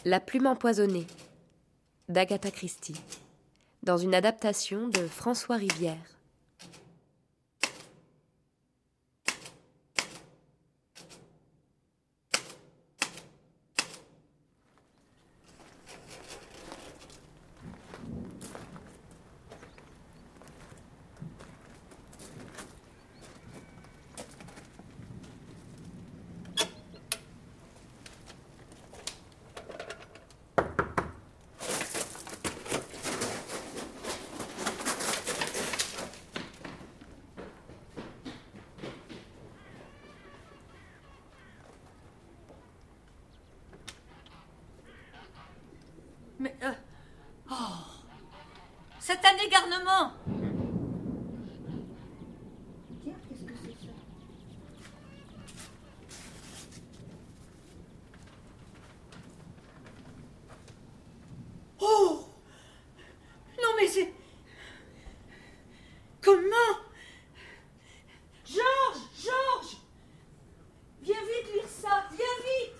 La plume empoisonnée d'Agatha Christie, dans une adaptation de François Rivière. Mais... c'est un égarnement. Tiens, qu'est-ce que c'est ça? Oh! Non mais c'est... Comment? Georges! Viens vite lire ça, viens vite!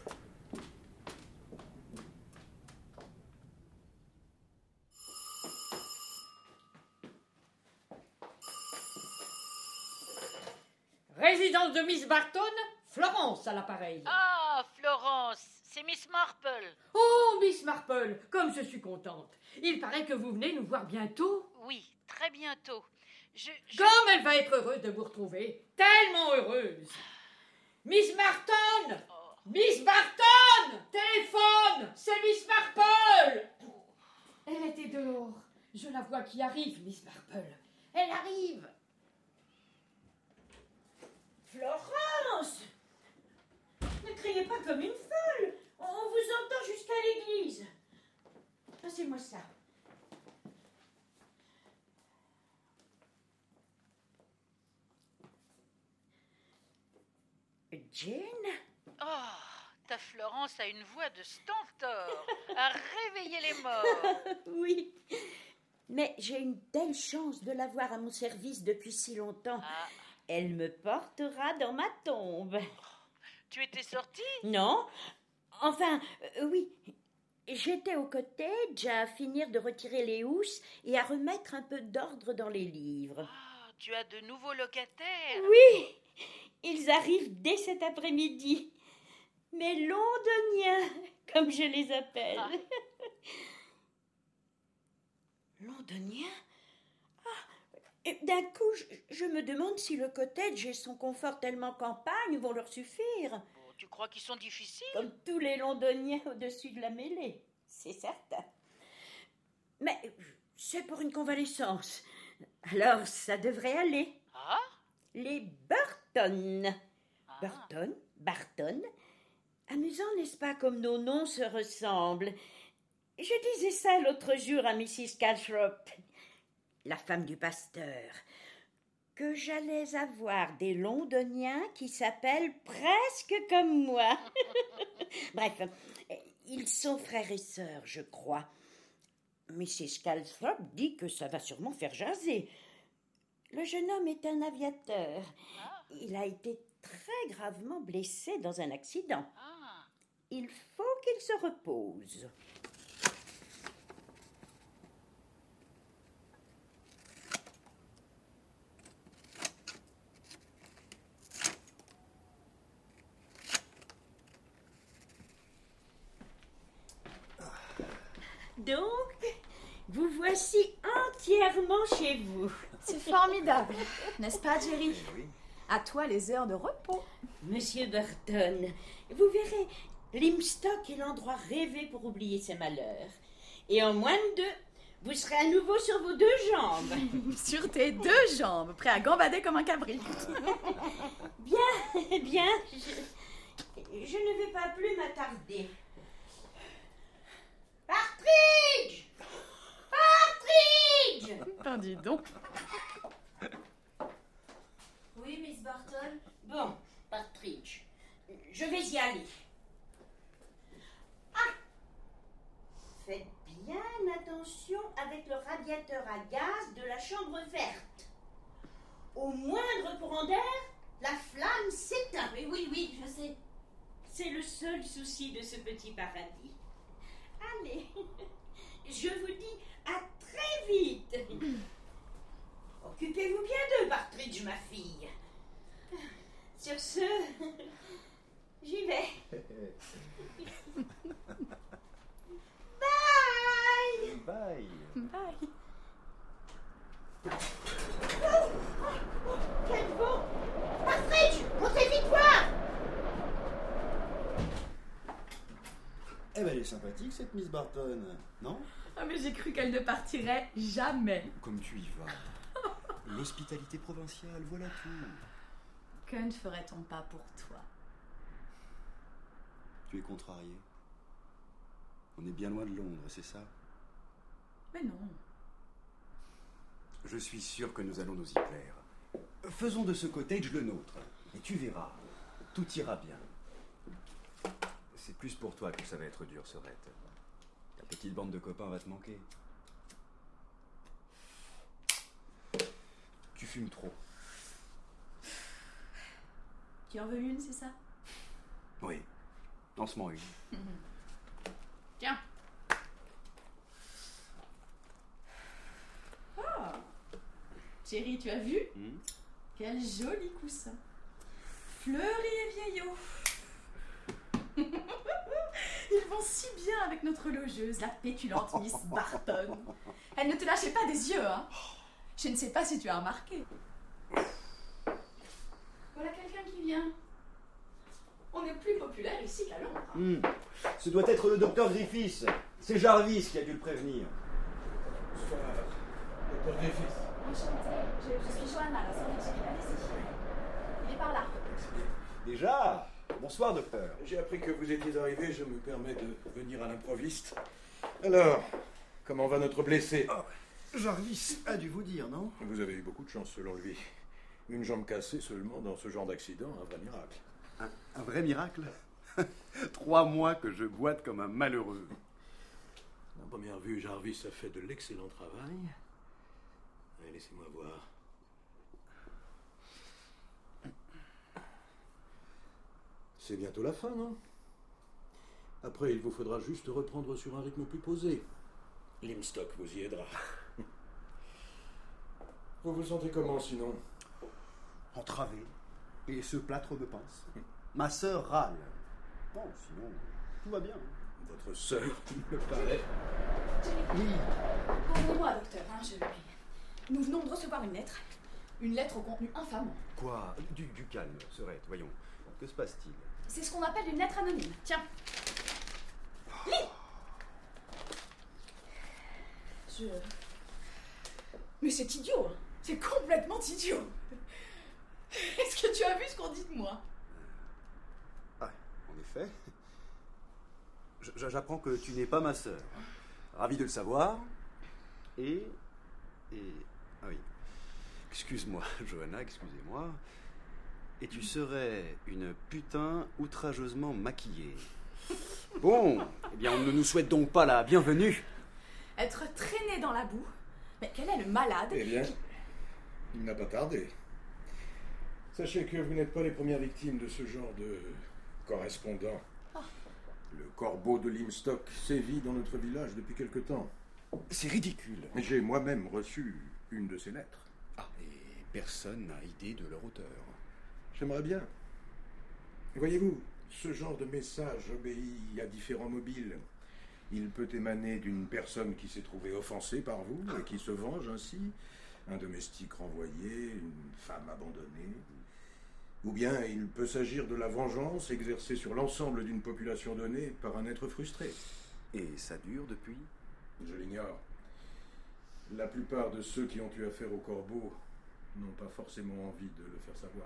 Résidence de Miss Barton, Florence à l'appareil. Ah, Florence, c'est Miss Marple. Oh, Miss Marple, comme je suis contente. Il paraît que vous venez nous voir bientôt. Oui, très bientôt. Comme elle va être heureuse de vous retrouver. Tellement heureuse. Miss Barton! Miss Barton! Téléphone! C'est Miss Marple! Elle était dehors. Je la vois qui arrive, Miss Marple. Elle arrive. Florence! Ne criez pas comme une folle. On vous entend jusqu'à l'église. Passez-moi ça. Jane? Oh, ta Florence a une voix de stentor à réveiller les morts. Oui, mais j'ai une telle chance de l'avoir à mon service depuis si longtemps. Ah, Elle me portera dans ma tombe. tu étais sortie? Non, enfin, oui. J'étais au cottage à finir de retirer les housses et à remettre un peu d'ordre dans les livres. Ah, tu as de nouveaux locataires? Oui, ils arrivent dès cet après-midi. Mes londoniens, comme je les appelle. Ah. Londoniens? Et d'un coup, je me demande si le cottage et son confort tellement campagne vont leur suffire. Oh, tu crois qu'ils sont difficiles? Comme tous les londoniens au-dessus de la mêlée, c'est certain. Mais c'est pour une convalescence. Alors, ça devrait aller. Ah? Les Burton. Ah. Barton. Amusant, n'est-ce pas, comme nos noms se ressemblent? Je disais ça l'autre jour à Mrs. Calthrop, la femme du pasteur, que j'allais avoir des londoniens qui s'appellent presque comme moi. Bref, ils sont frères et sœurs, je crois. Mrs. Calthrop dit que ça va sûrement faire jaser. Le jeune homme est un aviateur. Ah. Il a été très gravement blessé dans un accident. Ah. Il faut qu'il se repose. Donc, vous voici entièrement chez vous. C'est formidable, n'est-ce pas, Jerry? Oui. À toi les heures de repos. Monsieur Burton, vous verrez, Limstock est l'endroit rêvé pour oublier ses malheurs. Et en moins de 2, vous serez à nouveau sur vos 2 jambes. Sur tes 2 jambes, prêt à gambader comme un cabri. Bien, je ne vais pas plus m'attarder. Partridge! Ben dis donc. Oui, Miss Barton? Bon, Partridge, je vais y aller. Ah! Faites bien attention avec le radiateur à gaz de la chambre verte. Au moindre courant d'air, la flamme s'éteint. Oui, je sais. C'est le seul souci de ce petit paradis. Allez, je vous dis à très vite. Occupez-vous bien d'eux, Partridge, ma fille. Sur ce, j'y vais. Bye. Bye. Bye. Quel vent! Partridge, montez vite voir! Eh ben, elle est sympathique, cette Miss Barton, non? Ah, mais j'ai cru qu'elle ne partirait jamais. Comme tu y vas. L'hospitalité provinciale, voilà tout. Que ne ferait-on pas pour toi? Tu es contrarié. On est bien loin de Londres, c'est ça? Mais non. Je suis sûr que nous allons nous y plaire. Faisons de ce cottage le nôtre. Et tu verras, tout ira bien. C'est plus pour toi que ça va être dur, Sorette. Ta petite bande de copains va te manquer. Tu fumes trop. Tu en veux une, c'est ça? Oui, lance-moi une. Tiens. Ah. Chérie, tu as vu? Quel joli coussin. Fleuri et vieillot. Ils vont si bien avec notre logeuse, la pétulante Miss Barton. Elle ne te lâchait pas des yeux, hein? Je ne sais pas si tu as remarqué. Voilà quelqu'un qui vient. On est plus populaire ici qu'à Londres. Ce doit être le docteur Griffiths. C'est Jarvis qui a dû le prévenir. Bonsoir, docteur Griffiths. Enchantée. Je suis Johanna, la sœur de Jackie. Allez-y. Il est par là. Déjà? Bonsoir, docteur. J'ai appris que vous étiez arrivé, je me permets de venir à l'improviste. Alors, comment va notre blessé? Jarvis a dû vous dire, non? Vous avez eu beaucoup de chance selon lui. Une jambe cassée seulement dans ce genre d'accident, un vrai miracle. Un vrai miracle? 3 mois que je boite comme un malheureux. À première vue, Jarvis a fait de l'excellent travail. Allez, laissez-moi voir. C'est bientôt la fin, non? Après, il vous faudra juste reprendre sur un rythme plus posé. Limstock vous y aidera. Vous vous sentez comment, sinon? Entravé. Et ce plâtre me pince. Ma sœur râle. Bon, sinon, tout va bien. Votre sœur, il me paraît. Oui. Pardonnez-moi, docteur. Nous venons de recevoir une lettre. Une lettre au contenu infamant. Quoi? Du calme, Sorette, voyons. Que se passe-t-il? C'est ce qu'on appelle une lettre anonyme. Tiens. Lis! Mais c'est idiot. Hein. C'est complètement idiot. Est-ce que tu as vu ce qu'on dit de moi? Ah, en effet. J'apprends que tu n'es pas ma sœur. Ravi de le savoir. Et... Ah oui. Excuse-moi, Johanna, excusez-moi. Et tu serais une putain outrageusement maquillée. Bon, eh bien, on ne nous souhaite donc pas la bienvenue. Être traîné dans la boue? Mais quel est le malade? Eh bien, il n'a pas tardé. Sachez que vous n'êtes pas les premières victimes de ce genre de correspondant. Oh. Le corbeau de Limstock sévit dans notre village depuis quelque temps. C'est ridicule. J'ai moi-même reçu une de ces lettres. Ah, et personne n'a idée de leur auteur. J'aimerais bien. Voyez-vous, ce genre de message obéit à différents mobiles. Il peut émaner d'une personne qui s'est trouvée offensée par vous et qui se venge ainsi, un domestique renvoyé, une femme abandonnée. Ou bien il peut s'agir de la vengeance exercée sur l'ensemble d'une population donnée par un être frustré. Et ça dure depuis? Je l'ignore. La plupart de ceux qui ont eu affaire au corbeau n'ont pas forcément envie de le faire savoir.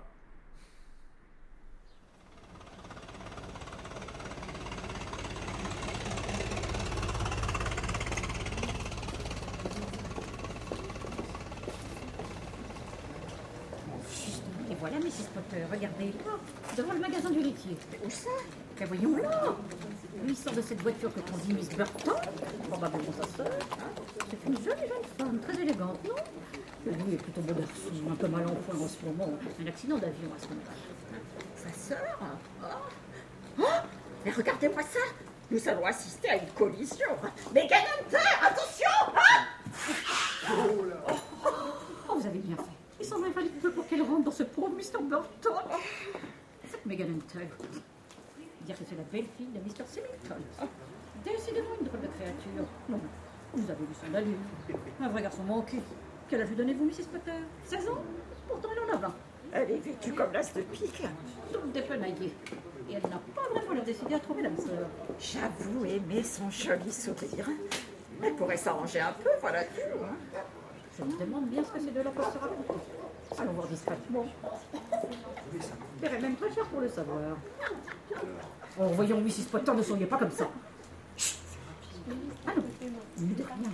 Et voilà, Mrs. Potter, regardez là, devant le magasin du laitier. Où ça? Ben voyons là. Lui, il sort de cette voiture que conduit Miss Burton, probablement sa sœur. C'est une jolie jeune femme, très élégante, non? Et lui est plutôt beau garçon, un peu mal en point en ce moment. Un accident d'avion à ce moment-là. Sa sœur? Oh! Oh! Mais regardez-moi ça! Nous allons assister à une collision. Mais Hunter, attention hein. Oh, vous avez bien fait. Il s'en fallait peu pour qu'elle rentre dans ce pauvre Mr. Burton. Cette Megan Hunter. Dire que c'est la belle-fille de Mr. Symington. Décidément une drôle de créature. Non, vous avez vu son allure. Un vrai garçon manqué. Quel âge lui donnez-vous, Mrs. Potter? 16 ans? Pourtant, elle en a 20. Elle est vêtue comme l'as de pique. Toute dépenaillée. Et elle n'a pas vraiment l'air décidée à trouver l'âme sœur. J'avoue aimer son joli sourire. Elle pourrait s'arranger un peu, voilà-tu. Hein. Je me demande bien ce que ces deux-là peuvent se raconter. Allons voir discrètement. Je paierais même très cher pour le savoir. Oh, voyons, Mrs. Potter, ne soyez pas comme ça. Chut. Ah non, ne dites rien.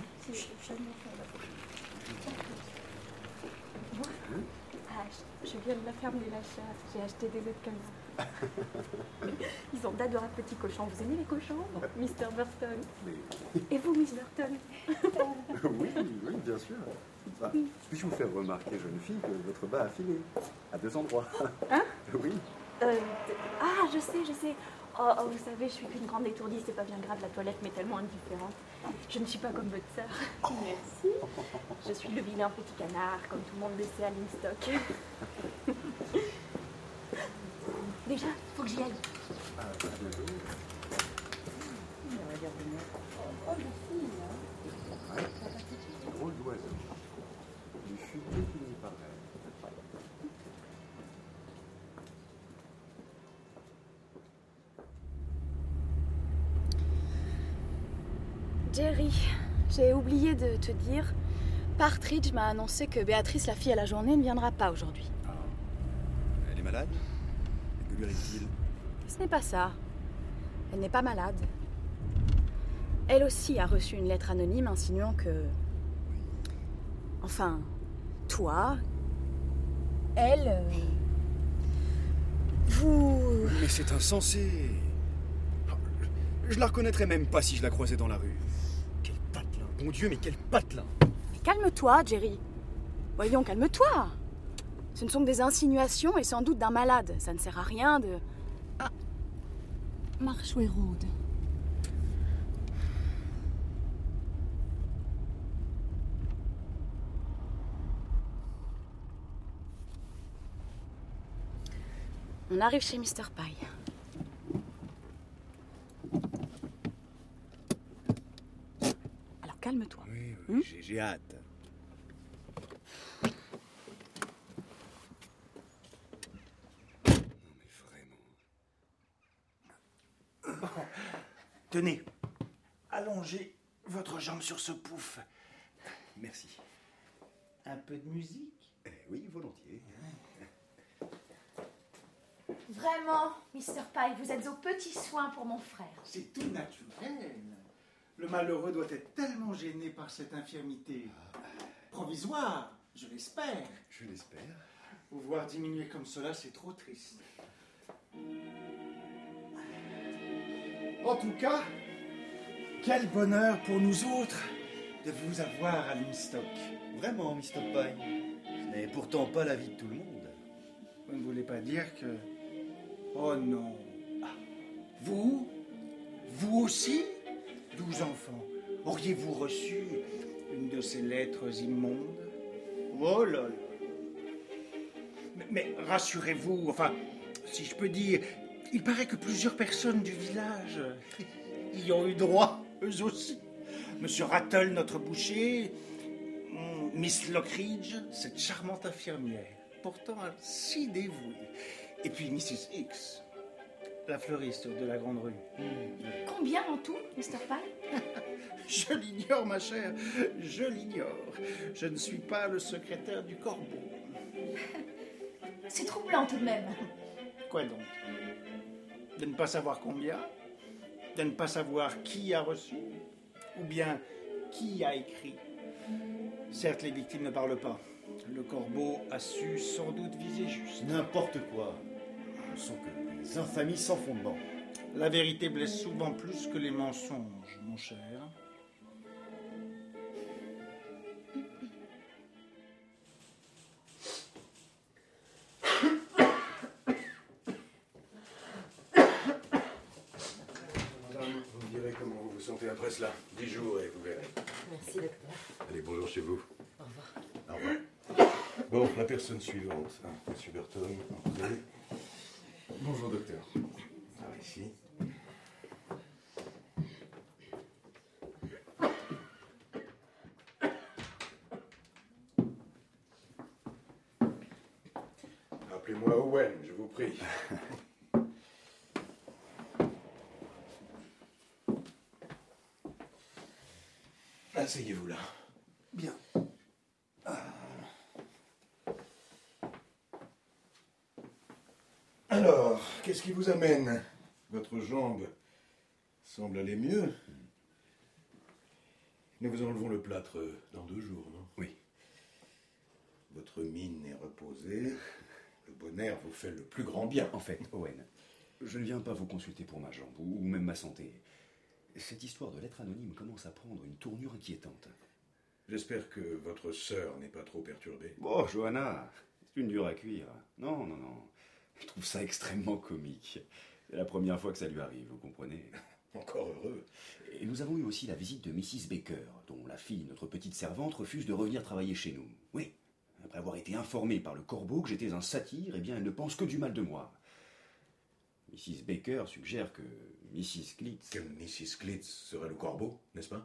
Je viens de la ferme des Lachats. J'ai acheté des œufs de canard. Ils ont d'adorables petits cochons. Vous aimez les cochons, Mr. Burton? Et vous, Miss Burton? Oui, bien sûr. Bah, puis-je vous faire remarquer, jeune fille, que votre bas a filé à 2 endroits? Hein? Oui. Ah, je sais. Oh, vous savez, je suis qu'une grande étourdie, c'est pas bien grave, la toilette m'est tellement indifférente. Je ne suis pas comme votre sœur. Merci. Je suis le vilain petit canard, comme tout le monde le sait à Limstock. Déjà, faut que j'y aille. Ah, à bientôt. Oh, merci. Ouais. Drôle d'oiseau. Du futé qui n'y paraît. Jerry, j'ai oublié de te dire, Partridge m'a annoncé que Béatrice, la fille à la journée, ne viendra pas aujourd'hui. Ah. Elle est malade? Que lui arrive-t-il? Ce n'est pas ça. Elle n'est pas malade. Elle aussi a reçu une lettre anonyme insinuant que... Enfin, toi... Elle... Vous... Mais c'est insensé. Je la reconnaîtrais même pas si je la croisais dans la rue. Quel patelin, bon Dieu, mais quel patelin! Mais calme-toi, Jerry. Voyons, calme-toi. Ce ne sont que des insinuations et sans doute d'un malade. Ça ne sert à rien de... Ah, Marchway Road. On arrive chez Mr. Pye. Alors calme-toi. Oui, j'ai hâte. Non mais vraiment. Tenez, allongez votre jambe sur ce pouf. Merci. Un peu de musique? Oui, volontiers. Vraiment, Mr. Pye, vous êtes aux petits soins pour mon frère. C'est tout naturel. Le malheureux doit être tellement gêné par cette infirmité. Provisoire, je l'espère. Je l'espère. Vous voir diminuer comme cela, c'est trop triste. En tout cas, quel bonheur pour nous autres de vous avoir à Limstock. Vraiment, Mr. Pye. Ce n'est pourtant pas la vie de tout le monde. Vous ne voulez pas dire que... Oh non. Vous aussi 12 enfants. Auriez-vous reçu une de ces lettres immondes? Oh là là. Mais rassurez-vous, enfin, si je peux dire, il paraît que plusieurs personnes du village y ont eu droit, eux aussi. Monsieur Rattle, notre boucher, Miss Lockridge, cette charmante infirmière, pourtant si dévouée. Et puis Mrs. X, la fleuriste de la Grande Rue. Combien en tout, Mr. Pye? Je l'ignore, ma chère, je l'ignore. Je ne suis pas le secrétaire du Corbeau. C'est troublant tout de même. Quoi donc? De ne pas savoir combien? De ne pas savoir qui a reçu? Ou bien qui a écrit? Certes, les victimes ne parlent pas. Le Corbeau a su sans doute viser juste. N'importe quoi. Ce sont que des infamies sans fondement. La vérité blesse souvent plus que les mensonges, mon cher. compter après cela. 10 jours et vous verrez. Merci, docteur. Allez, bonjour chez vous. Au revoir. Au revoir. Bon, la personne suivante. Monsieur Burton, entrez. Bonjour, docteur. Par ici. Appelez-moi Owen, je vous prie. Asseyez-vous là. Bien. Alors, qu'est-ce qui vous amène? Votre jambe semble aller mieux. Nous vous enlevons le plâtre dans 2 jours, non? Oui. Votre mine est reposée. Le bon air vous fait le plus grand bien. En fait, Owen, je ne viens pas vous consulter pour ma jambe, ou même ma santé. Cette histoire de lettre anonyme commence à prendre une tournure inquiétante. J'espère que votre sœur n'est pas trop perturbée. Oh, Johanna, c'est une dure à cuire. Non, non, non. Je trouve ça extrêmement comique. C'est la première fois que ça lui arrive, vous comprenez? Encore heureux. Et nous avons eu aussi la visite de Mrs. Baker, dont la fille, notre petite servante, refuse de revenir travailler chez nous. Oui, après avoir été informée par le corbeau que j'étais un satyre, eh bien, elle ne pense que du mal de moi. Mrs. Baker suggère que Mrs. Glitz... Que Mrs. Glitz serait le corbeau, n'est-ce pas?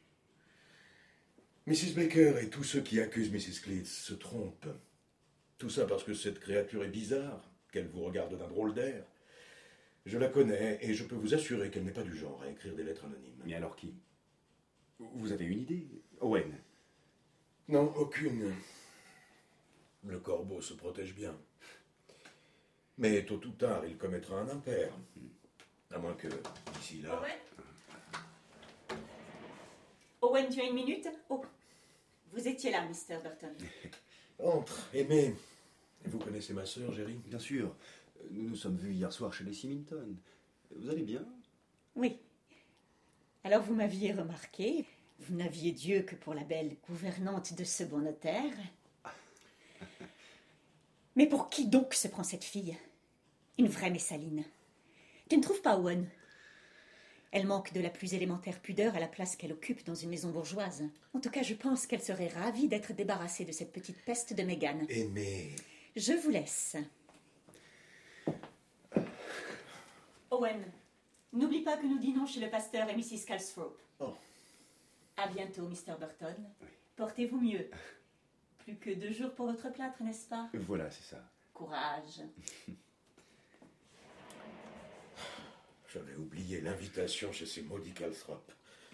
Mrs. Baker et tous ceux qui accusent Mrs. Glitz se trompent. Tout ça parce que cette créature est bizarre, qu'elle vous regarde d'un drôle d'air. Je la connais et je peux vous assurer qu'elle n'est pas du genre à écrire des lettres anonymes. Mais alors qui? Vous avez une idée, Owen? Non, aucune. Le corbeau se protège bien. Mais tôt ou tard, il commettra un impair. À moins que, d'ici là... Owen, tu as 1 minute? Oh, vous étiez là, Mr. Burton. Entre, aimez. Vous connaissez ma sœur, Jerry? Bien sûr. Nous nous sommes vus hier soir chez les Symington. Vous allez bien? Oui. Alors vous m'aviez remarqué. Vous n'aviez Dieu que pour la belle gouvernante de ce bon notaire. Mais pour qui donc se prend cette fille? Une vraie Messaline. Tu ne trouves pas, Owen? Elle manque de la plus élémentaire pudeur à la place qu'elle occupe dans une maison bourgeoise. En tout cas, je pense qu'elle serait ravie d'être débarrassée de cette petite peste de Meghan. Aimez. Je vous laisse. Owen, n'oublie pas que nous dînons chez le pasteur et Mrs. Calthorpe. Oh. À bientôt, Mr. Burton. Oui. Portez-vous mieux. Plus que 2 jours pour votre plâtre, n'est-ce pas? Voilà, c'est ça. Courage. J'avais oublié l'invitation chez ces maudits Calthorpe.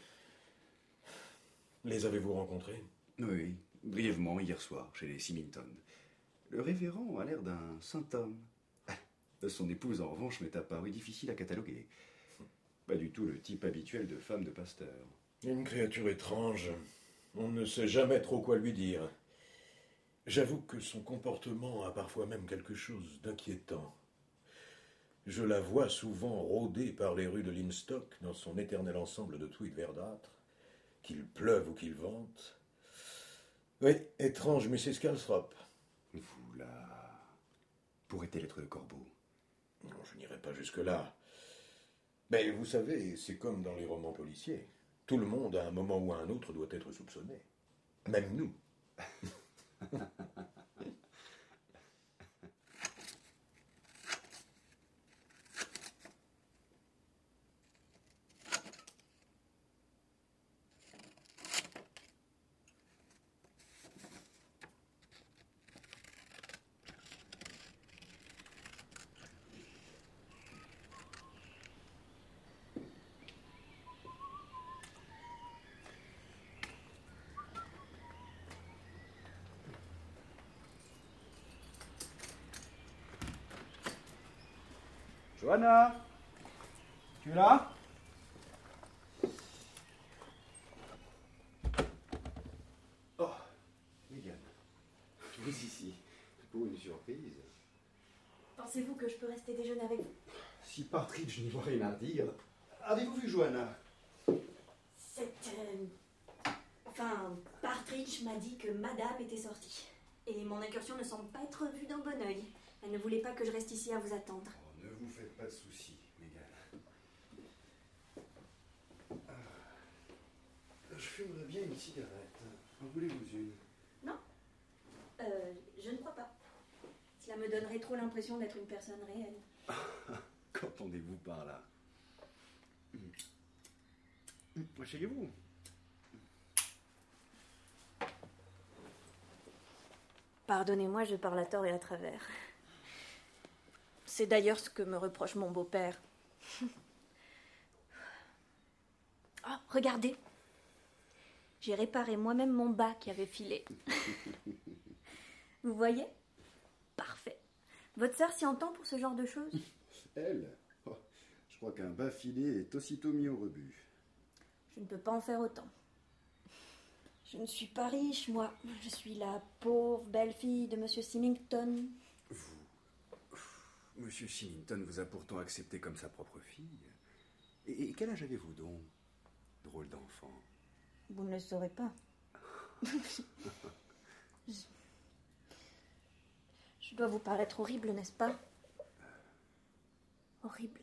Les avez-vous rencontrés? Oui, brièvement, hier soir, chez les Symington. Le révérend a l'air d'un saint homme. Son épouse, en revanche, m'est apparue difficile à cataloguer. Pas du tout le type habituel de femme de pasteur. Une créature étrange. On ne sait jamais trop quoi lui dire. J'avoue que son comportement a parfois même quelque chose d'inquiétant. Je la vois souvent rôder par les rues de Limstock dans son éternel ensemble de tweeds verdâtres, qu'il pleuve ou qu'il vente. Oui, étrange Mrs. Calthorpe. Vous la... Pourrait-elle être le corbeau? Non, je n'irai pas jusque-là. Mais vous savez, c'est comme dans les romans policiers. Tout le monde, à un moment ou à un autre, doit être soupçonné. Même nous. Johanna, tu es là? Oh, Meghan, vous ici, pour une surprise. Pensez-vous que je peux rester déjeuner avec vous? Si Partridge n'y voit rien à dire, avez-vous vu Johanna? Enfin, Partridge m'a dit que Madame était sortie. Et mon incursion ne semble pas être vue d'un bon œil. Elle ne voulait pas que je reste ici à vous attendre. Oh, ne vous faites pas de soucis, Meghan. Je fumerais bien une cigarette. En voulez-vous une? Non, je ne crois pas. Cela me donnerait trop l'impression d'être une personne réelle. Qu'entendez-vous par là? Asseyez-vous. Pardonnez-moi, je parle à tort et à travers. C'est d'ailleurs ce que me reproche mon beau-père. Oh, regardez. J'ai réparé moi-même mon bas qui avait filé. Vous voyez? Parfait. Votre sœur s'y entend pour ce genre de choses? Elle? Oh, je crois qu'un bas filé est aussitôt mis au rebut. Je ne peux pas en faire autant. Je ne suis pas riche, moi. Je suis la pauvre belle-fille de Monsieur Symington. Monsieur Symington vous a pourtant accepté comme sa propre fille. Et quel âge avez-vous donc? Drôle d'enfant. Vous ne le saurez pas. Je dois vous paraître horrible, n'est-ce pas? Horrible.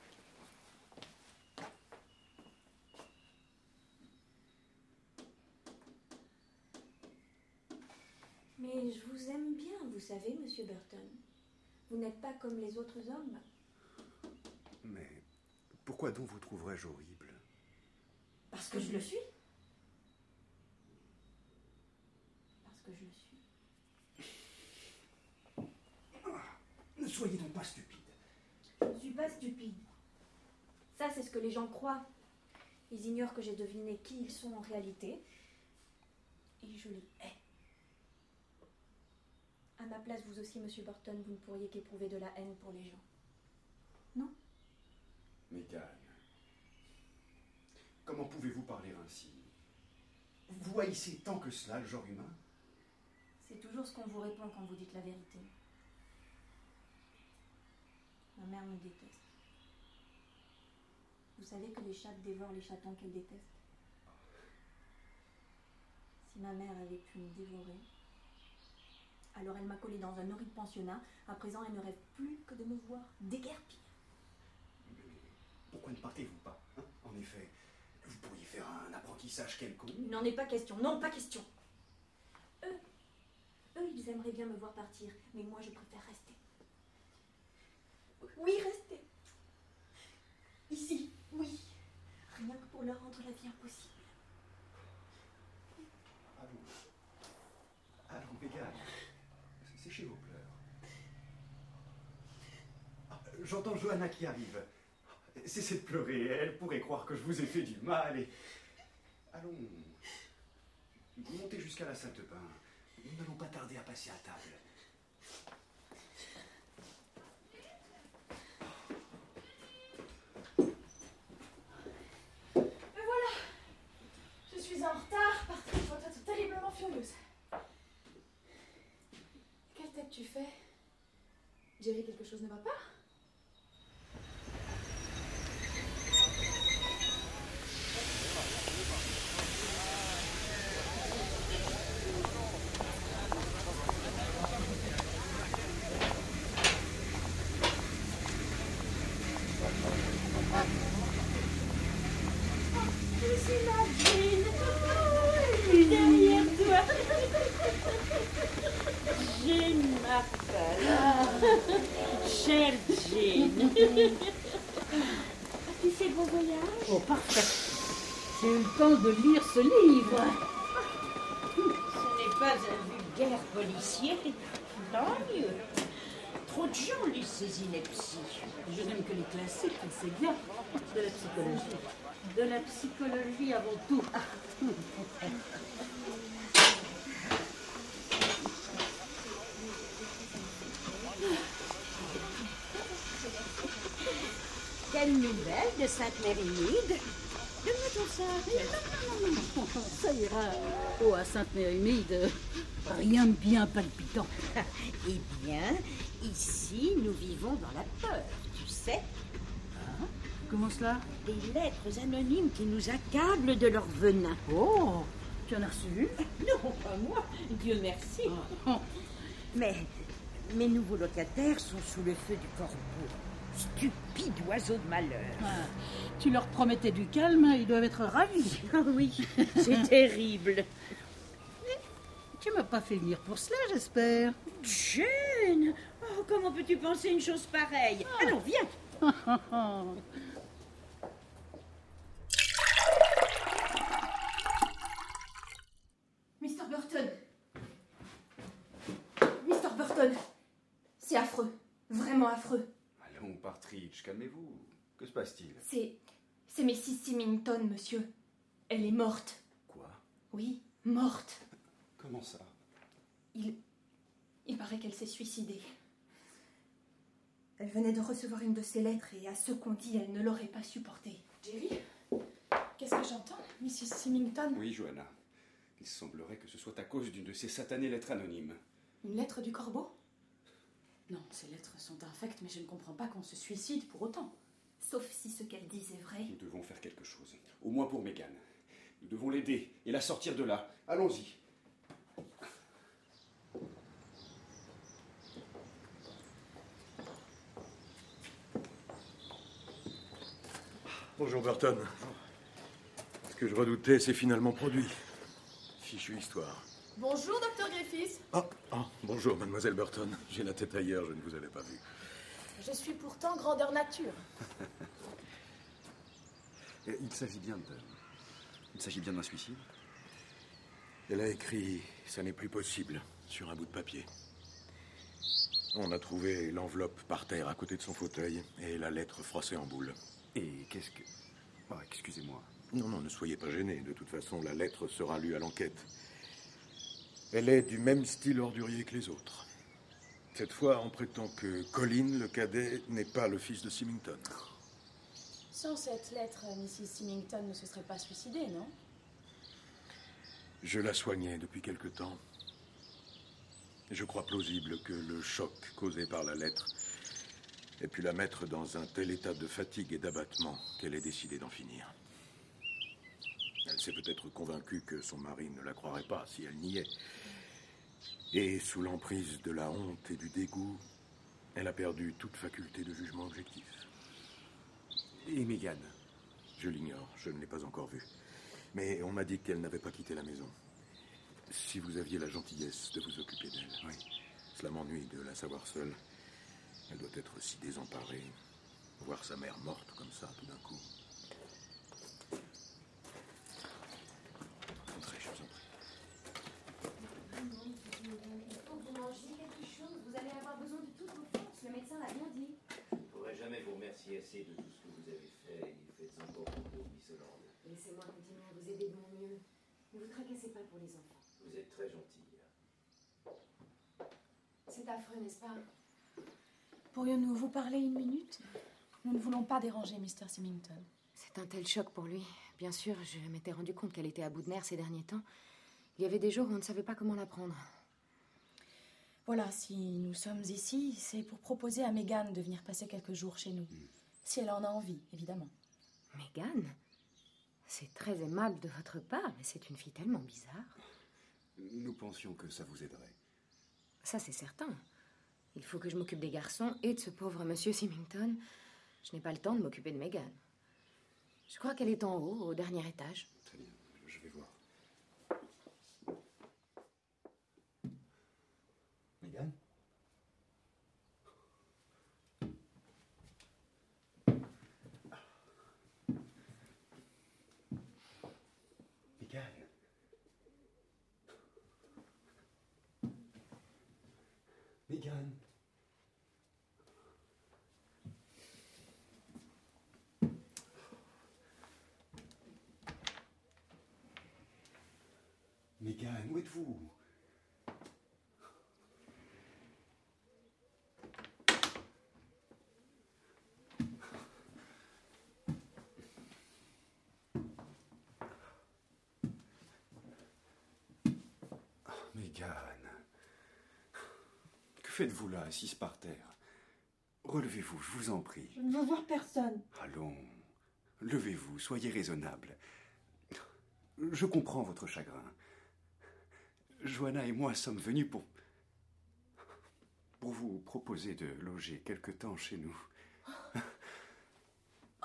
Mais je vous aime bien, vous savez, Monsieur Burton. Vous n'êtes pas comme les autres hommes. Mais pourquoi donc vous trouverais-je horrible? Parce que je le suis. Parce que je le suis. Ne soyez donc pas stupide. Je ne suis pas stupide. Ça, c'est ce que les gens croient. Ils ignorent que j'ai deviné qui ils sont en réalité. Et je les hais. À ma place, vous aussi, Monsieur Burton, vous ne pourriez qu'éprouver de la haine pour les gens. Non? Megan, comment pouvez-vous parler ainsi? Vous haïssez tant que cela le genre humain? C'est toujours ce qu'on vous répond quand vous dites la vérité. Ma mère me déteste. Vous savez que les chattes dévorent les chatons qu'elles détestent. Si ma mère avait pu me dévorer, alors elle m'a collée dans un horrible pensionnat. À présent, elle ne rêve plus que de me voir déguerpir. Mais pourquoi ne partez-vous pas, hein? En effet, vous pourriez faire un apprentissage quelconque. Il n'en est pas question, non, pas question. Eux, ils aimeraient bien me voir partir, mais moi, je préfère rester. Oui, rester. Ici, oui. Rien que pour leur rendre la vie impossible. Allons, Megan, séchez vos pleurs. Ah, j'entends Johanna qui arrive. Cessez de pleurer, elle pourrait croire que je vous ai fait du mal et... Allons, montez jusqu'à la salle de bain. Nous n'allons pas tarder à passer à table. Et voilà, je suis en retard parce que je dois être terriblement furieuse. Quelle tête tu fais? Jerry, quelque chose ne va pas? Je suis la Jean. Je suis derrière toi. Jean Marple. Chère Jean. As-tu fait bon voyage? Oh, parfait. J'ai eu le temps de lire ce livre. Ce n'est pas un vulgaire policier. Tant mieux. Trop de gens lisent ces inepties. Je n'aime que les classiques, c'est bien. De la psychologie. De la psychologie avant tout. Quelle nouvelle de Sainte-Mérimide? Donne-moi ton sac. Non. Ça ira. Oh, à Sainte-Mérimide, rien de bien palpitant. Eh bien, ici, nous vivons dans la peur, tu sais. Hein? Comment cela? Des lettres anonymes qui nous accablent de leur venin. Oh, tu en as reçu une? Non, pas moi, Dieu merci. Oh. Mais mes nouveaux locataires sont sous le feu du corbeau. Stupide oiseau de malheur. Ah, tu leur promettais du calme, ils doivent être ravis. Oui, c'est terrible. Tu m'as pas fait venir pour cela, j'espère. Jane, oh, comment peux-tu penser une chose pareille? Allons, viens. Mr. Burton. Mr. Burton. C'est affreux. Vraiment affreux. Allons, Partridge, calmez-vous. Que se passe-t-il? C'est Mrs. Symington, monsieur. Elle est morte. Quoi? Oui, morte. Comment ça? Il paraît qu'elle s'est suicidée. Elle venait de recevoir une de ses lettres et à ce qu'on dit, elle ne l'aurait pas supportée. Jerry, qu'est-ce que j'entends, Mrs. Symington? Oui, Johanna. Il semblerait que ce soit à cause d'une de ces satanées lettres anonymes. Une lettre du corbeau? Non, ces lettres sont infectes, mais je ne comprends pas qu'on se suicide pour autant. Sauf si ce qu'elle disent est vrai. Nous devons faire quelque chose. Au moins pour Meghan. Nous devons l'aider et la sortir de là. Allons-y. Bonjour Burton. Ce que je redoutais s'est finalement produit. Fichue histoire. Bonjour, Dr. Griffiths. Bonjour mademoiselle Burton. J'ai la tête ailleurs, je ne vous avais pas vu. Je suis pourtant grandeur nature. Il s'agit bien d'un suicide? Elle a écrit « Ça n'est plus possible » sur un bout de papier. On a trouvé l'enveloppe par terre à côté de son fauteuil et la lettre froissée en boule. Et qu'est-ce que... Oh, excusez-moi. Non, ne soyez pas gênés. De toute façon, la lettre sera lue à l'enquête. Elle est du même style ordurier que les autres. Cette fois, on prétend que Colin, le cadet, n'est pas le fils de Symington. Sans cette lettre, Mrs. Symington ne se serait pas suicidée, non? Je la soignais depuis quelque temps. Je crois plausible que le choc causé par la lettre ait pu la mettre dans un tel état de fatigue et d'abattement qu'elle ait décidé d'en finir. Elle s'est peut-être convaincue que son mari ne la croirait pas si elle niait. Et sous l'emprise de la honte et du dégoût, elle a perdu toute faculté de jugement objectif. Et Meghan? Je l'ignore, je ne l'ai pas encore vue. Mais on m'a dit qu'elle n'avait pas quitté la maison. Si vous aviez la gentillesse de vous occuper d'elle. Oui. Cela m'ennuie de la savoir seule. Elle doit être si désemparée. Voir sa mère morte comme ça, tout d'un coup. Entrez, je vous en prie. Il faut que vous mangiez quelque chose. Vous allez avoir besoin de toutes vos forces. Le médecin l'a bien dit. Je ne pourrai jamais vous remercier assez de tout ce que vous avez fait. Et faites encore beaucoup, Miss Holland. Laissez-moi continuer à vous aider de mon mieux. Ne vous tracassez pas pour les enfants. Vous êtes très gentille. C'est affreux, n'est-ce pas? Pourrions-nous vous parler une minute? Nous ne voulons pas déranger Mr. Symington. C'est un tel choc pour lui. Bien sûr, je m'étais rendu compte qu'elle était à bout de nerfs ces derniers temps. Il y avait des jours où on ne savait pas comment la prendre. Voilà, si nous sommes ici, c'est pour proposer à Meghan de venir passer quelques jours chez nous. Si elle en a envie, évidemment. Meghan? C'est très aimable de votre part, mais c'est une fille tellement bizarre. Nous pensions que ça vous aiderait. Ça, c'est certain. Il faut que je m'occupe des garçons et de ce pauvre monsieur Symington. Je n'ai pas le temps de m'occuper de Meghan. Je crois qu'elle est en haut, au dernier étage. Très bien, je vais voir. Meghan? Meghan? Meghan? Meghan, où êtes-vous? Meghan, que faites-vous là, assise par terre? Relevez-vous, je vous en prie. Je ne veux voir personne. Allons, levez-vous, soyez raisonnable. Je comprends votre chagrin. Johanna et moi sommes venus pour vous proposer de loger quelque temps chez nous. Oh,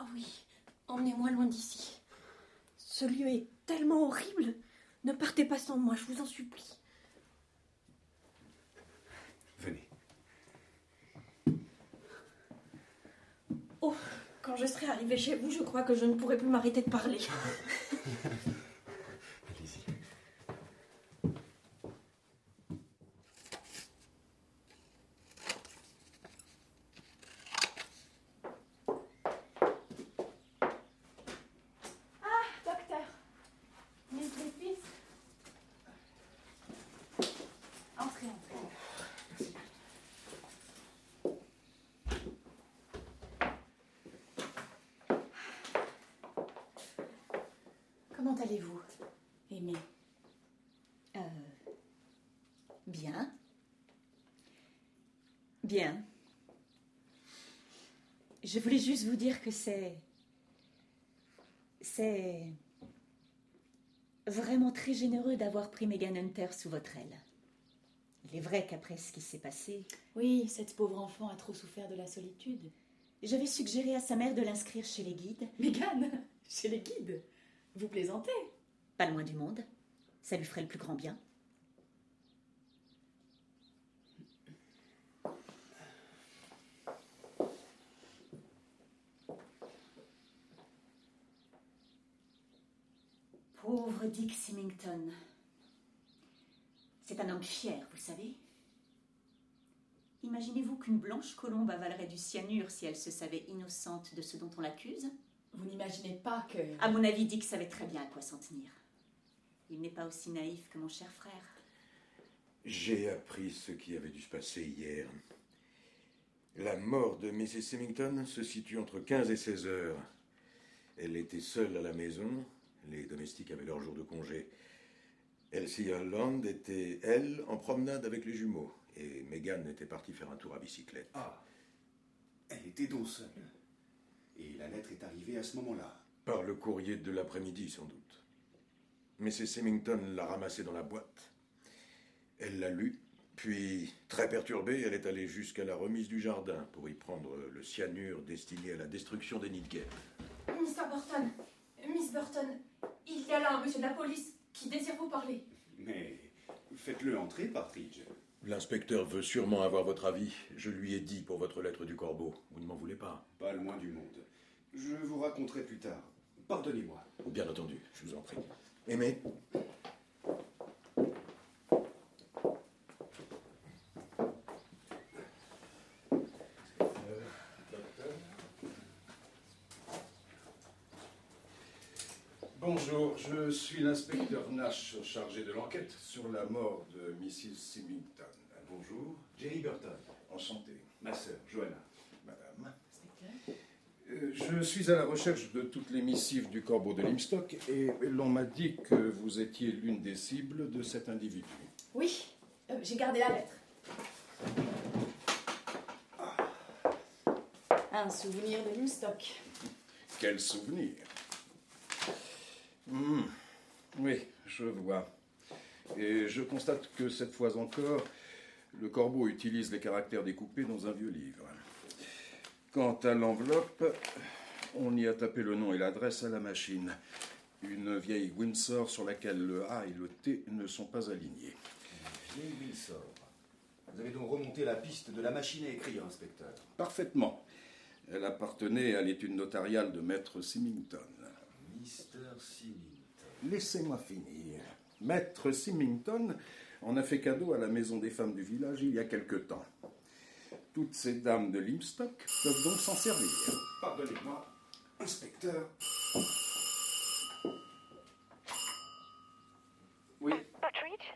oui, emmenez-moi loin d'ici. Ce lieu est tellement horrible. Ne partez pas sans moi, je vous en supplie. Venez. Oh, quand je serai arrivée chez vous, je crois que je ne pourrai plus m'arrêter de parler. Allez-y. Docteur, Miss Griffiths. Entrez, entrez. Comment allez-vous, Amy? Bien. Bien. Je voulais juste vous dire que c'est vraiment très généreux d'avoir pris Megan Hunter sous votre aile. Il est vrai qu'après ce qui s'est passé... Oui, cette pauvre enfant a trop souffert de la solitude. J'avais suggéré à sa mère de l'inscrire chez les guides. Megan, chez les guides? Vous plaisantez? Pas loin du monde. Ça lui ferait le plus grand bien. Pauvre Dick Symington. C'est un homme fier, vous savez. Imaginez-vous qu'une blanche colombe avalerait du cyanure si elle se savait innocente de ce dont on l'accuse? Vous n'imaginez pas que... À mon avis, Dick savait très bien à quoi s'en tenir. Il n'est pas aussi naïf que mon cher frère. J'ai appris ce qui avait dû se passer hier. La mort de Mrs. Symington se situe entre 15 et 16 heures. Elle était seule à la maison. Les domestiques avaient leur jour de congé. Elsie Holland était, elle, en promenade avec les jumeaux. Et Megan était partie faire un tour à bicyclette. Ah, elle était donc seule. Et la lettre est arrivée à ce moment-là. Par le courrier de l'après-midi, sans doute. Mrs. Symington l'a ramassée dans la boîte. Elle l'a lue, puis, très perturbée, elle est allée jusqu'à la remise du jardin pour y prendre le cyanure destiné à la destruction des nids de guêpes. Mr. Burton, Miss Burton, il y a là un monsieur de la police qui désire vous parler. Mais faites-le entrer, Partridge. L'inspecteur veut sûrement avoir votre avis. Je lui ai dit pour votre lettre du corbeau. Vous ne m'en voulez pas? Pas le moins du monde. Je vous raconterai plus tard. Pardonnez-moi. Bien entendu, je vous en prie. Aimé? Bonjour, je suis l'inspecteur Nash chargé de l'enquête sur la mort de Mrs. Symington. Bonjour, Jerry Burton. Enchanté. Ma sœur, Joanna. Madame. Je suis à la recherche de toutes les missives du corbeau de Limstock et l'on m'a dit que vous étiez l'une des cibles de cet individu. Oui, j'ai gardé la lettre. Un souvenir de Limstock. Quel souvenir! Oui, je vois. Et je constate que cette fois encore, le corbeau utilise les caractères découpés dans un vieux livre. Quant à l'enveloppe, on y a tapé le nom et l'adresse à la machine. Une vieille Windsor sur laquelle le A et le T ne sont pas alignés. Une vieille Windsor. Vous avez donc remonté la piste de la machine à écrire, inspecteur. Parfaitement. Elle appartenait à l'étude notariale de Maître Symington. Mr. Symington. Laissez-moi finir. Maître Symington en a fait cadeau à la maison des femmes du village il y a quelque temps. Toutes ces dames de Limstock peuvent donc s'en servir. Pardonnez-moi, inspecteur. Oui. Partridge?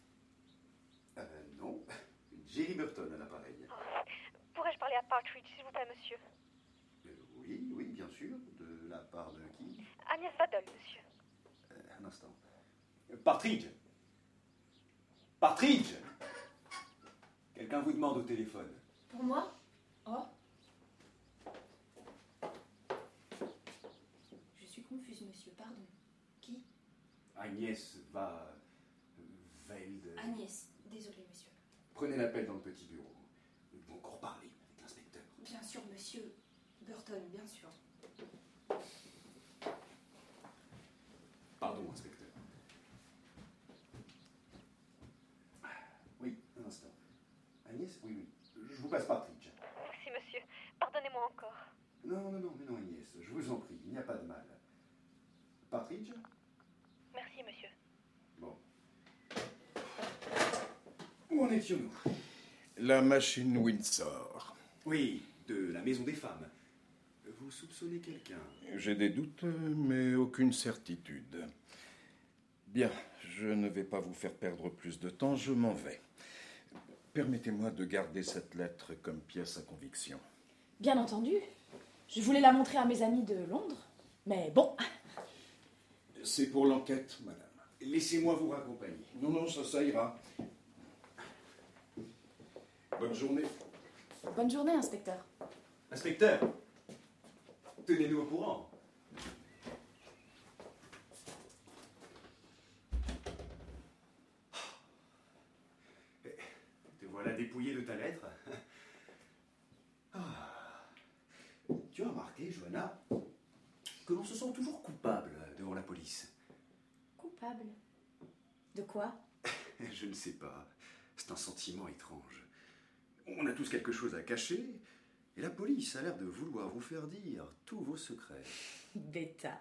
Non. Jerry Burton à l'appareil. Pourrais-je parler à Partridge, s'il vous plaît, monsieur? Oui, oui, bien sûr. De la part de qui? Agnès Waddle, monsieur. Un instant. Partridge! Partridge! Quelqu'un vous demande au téléphone. Pour moi? Oh. Je suis confuse, monsieur, pardon. Qui? Agnès Velde. Agnès, désolé, monsieur. Prenez l'appel dans le petit bureau. Nous devons encore parler avec l'inspecteur. Bien sûr, monsieur Burton, bien sûr. Pardon, inspecteur. Oui, un instant. Agnès, oui. Je vous passe Partridge. Merci, monsieur. Pardonnez-moi encore. Non, mais non, Agnès, je vous en prie, il n'y a pas de mal. Partridge? Merci, monsieur. Bon. Où en étions-nous? La machine Windsor. Oui, de la maison des femmes. Vous soupçonnez quelqu'un? J'ai des doutes, mais aucune certitude. Bien, je ne vais pas vous faire perdre plus de temps, je m'en vais. Permettez-moi de garder cette lettre comme pièce à conviction. Bien entendu. Je voulais la montrer à mes amis de Londres, mais bon. C'est pour l'enquête, madame. Laissez-moi vous raccompagner. Non, ça ira. Bonne journée. Bonne journée, inspecteur. Inspecteur, tenez-nous au courant. Te voilà dépouillé de ta lettre. Tu as remarqué, Johanna, que l'on se sent toujours coupable devant la police. Coupable? De quoi? Je ne sais pas. C'est un sentiment étrange. On a tous quelque chose à cacher, et la police a l'air de vouloir vous faire dire tous vos secrets. Bêta.